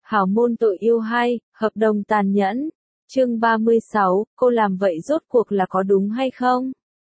Hảo môn tội yêu hay, hợp đồng tàn nhẫn. Chương 36, cô làm vậy rốt cuộc là có đúng hay không?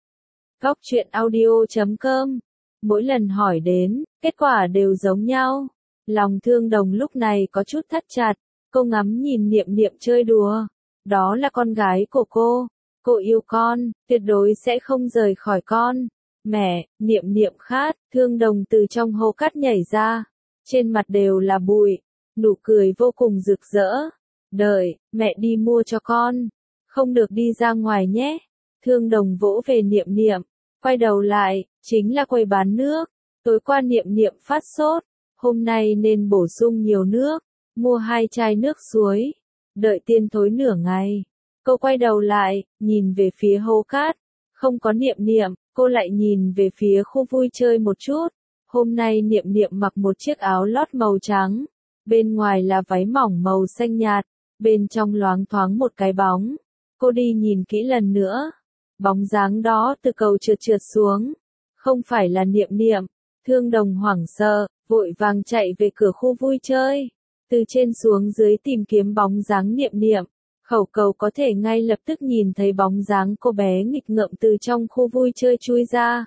Góc truyện audio.com. Mỗi lần hỏi đến, kết quả đều giống nhau. Lòng Thương Đồng lúc này có chút thắt chặt, cô ngắm nhìn Niệm Niệm chơi đùa. Đó là con gái của cô yêu con, tuyệt đối sẽ không rời khỏi con. Mẹ, Niệm Niệm khát, Thương Đồng từ trong hố cát nhảy ra. Trên mặt đều là bụi, nụ cười vô cùng rực rỡ. Đợi, mẹ đi mua cho con. Không được đi ra ngoài nhé. Thương Đồng vỗ về Niệm Niệm, quay đầu lại, chính là quầy bán nước. Tối qua Niệm Niệm phát sốt, hôm nay nên bổ sung nhiều nước, mua 2 chai nước suối. Đợi tiên thối nửa ngày, cô quay đầu lại, nhìn về phía hố cát. Không có Niệm Niệm, cô lại nhìn về phía khu vui chơi một chút. Hôm nay Niệm Niệm mặc một chiếc áo lót màu trắng, bên ngoài là váy mỏng màu xanh nhạt, bên trong loáng thoáng một cái bóng. Cô đi nhìn kỹ lần nữa, bóng dáng đó từ cầu trượt trượt xuống, không phải là Niệm Niệm. Thương Đồng hoảng sợ, vội vàng chạy về cửa khu vui chơi, từ trên xuống dưới tìm kiếm bóng dáng Niệm Niệm. Khẩu cầu có thể ngay lập tức nhìn thấy bóng dáng cô bé nghịch ngợm từ trong khu vui chơi chui ra.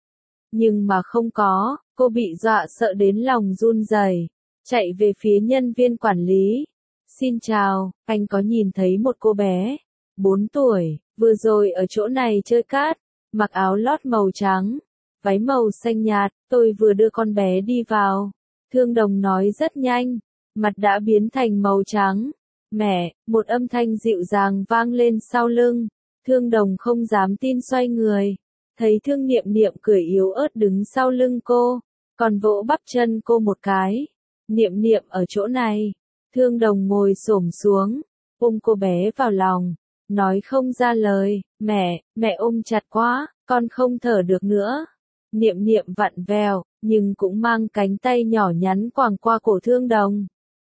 Nhưng mà không có, cô bị dọa sợ đến lòng run rẩy, chạy về phía nhân viên quản lý. Xin chào, anh có nhìn thấy một cô bé, 4 tuổi, vừa rồi ở chỗ này chơi cát, mặc áo lót màu trắng, váy màu xanh nhạt, tôi vừa đưa con bé đi vào. Thương Đồng nói rất nhanh, mặt đã biến thành màu trắng. Mẹ, một âm thanh dịu dàng vang lên sau lưng. Thương Đồng không dám tin xoay người, thấy Thương Niệm Niệm cười yếu ớt đứng sau lưng cô, còn vỗ bắp chân cô một cái. Niệm Niệm ở chỗ này. Thương Đồng ngồi xổm xuống, ôm cô bé vào lòng, nói không ra lời. Mẹ ôm chặt quá, con không thở được nữa. Niệm Niệm vặn vẹo, nhưng cũng mang cánh tay nhỏ nhắn quàng qua cổ Thương Đồng.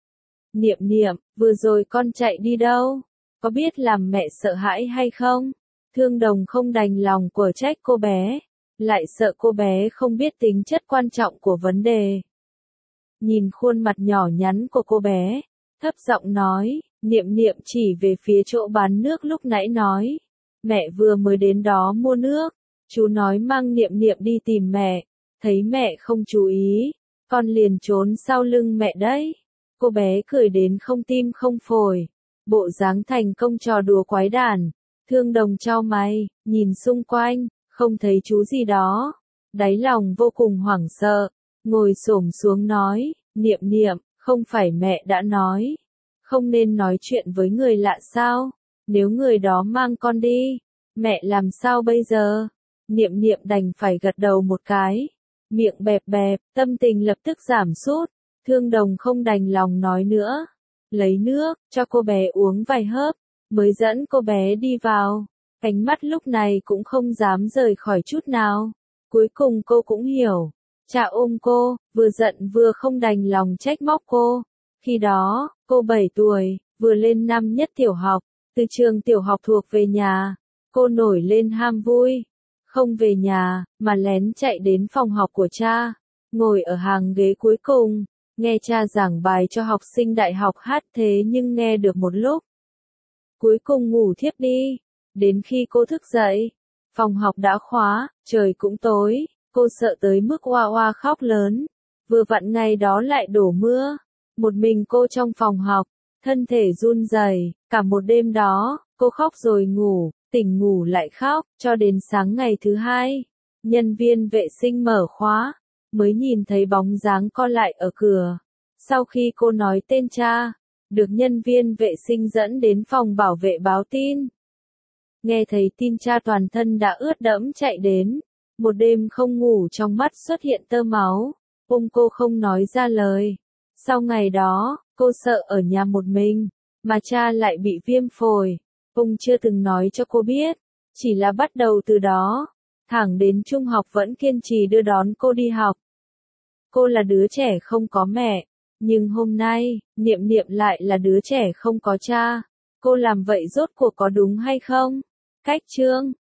Niệm Niệm, vừa rồi con chạy đi đâu? Có biết làm mẹ sợ hãi hay không? Thương Đồng không đành lòng của trách cô bé, lại sợ cô bé không biết tính chất quan trọng của vấn đề. Nhìn khuôn mặt nhỏ nhắn của cô bé, thấp giọng nói. Niệm Niệm chỉ về phía chỗ bán nước lúc nãy nói. Mẹ vừa mới đến đó mua nước, chú nói mang Niệm Niệm đi tìm mẹ, thấy mẹ không chú ý, con liền trốn sau lưng mẹ đấy. Cô bé cười đến không tim không phổi, bộ dáng thành công trò đùa quái đản. Thương Đồng chau mày, nhìn xung quanh, không thấy chú gì đó, đáy lòng vô cùng hoảng sợ, ngồi xổm xuống nói. Niệm Niệm, không phải mẹ đã nói, không nên nói chuyện với người lạ sao? Nếu người đó mang con đi, mẹ làm sao bây giờ? Niệm Niệm đành phải gật đầu một cái, miệng bẹp bẹp, tâm tình lập tức giảm sút. Thương Đồng không đành lòng nói nữa, lấy nước cho cô bé uống vài hớp, mới dẫn cô bé đi vào. Ánh mắt lúc này cũng không dám rời khỏi chút nào. Cuối cùng cô cũng hiểu, cha ôm cô, vừa giận vừa không đành lòng trách móc cô. Khi đó, cô 7 tuổi, vừa lên năm nhất tiểu học, từ trường tiểu học thuộc về nhà, cô nổi lên ham vui, không về nhà, mà lén chạy đến phòng học của cha, ngồi ở hàng ghế cuối cùng, nghe cha giảng bài cho học sinh đại học hát. Thế nhưng nghe được một lúc, cuối cùng ngủ thiếp đi. Đến khi cô thức dậy, phòng học đã khóa, trời cũng tối, cô sợ tới mức oa oa khóc lớn. Vừa vặn ngày đó lại đổ mưa, một mình cô trong phòng học, thân thể run rẩy. Cả một đêm đó, cô khóc rồi ngủ, tỉnh ngủ lại khóc, cho đến sáng ngày thứ hai. Nhân viên vệ sinh mở khóa, mới nhìn thấy bóng dáng con lại ở cửa. Sau khi cô nói tên cha, được nhân viên vệ sinh dẫn đến phòng bảo vệ báo tin. Nghe thấy tin cha toàn thân đã ướt đẫm chạy đến, một đêm không ngủ trong mắt xuất hiện tơ máu, cô không nói ra lời. Sau ngày đó, cô sợ ở nhà một mình, mà cha lại bị viêm phổi. Chưa từng nói cho cô biết, chỉ là bắt đầu từ đó, thẳng đến trung học vẫn kiên trì đưa đón cô đi học. Cô là đứa trẻ không có mẹ, nhưng hôm nay, Niệm Niệm lại là đứa trẻ không có cha. Cô làm vậy rốt cuộc có đúng hay không? Cách chương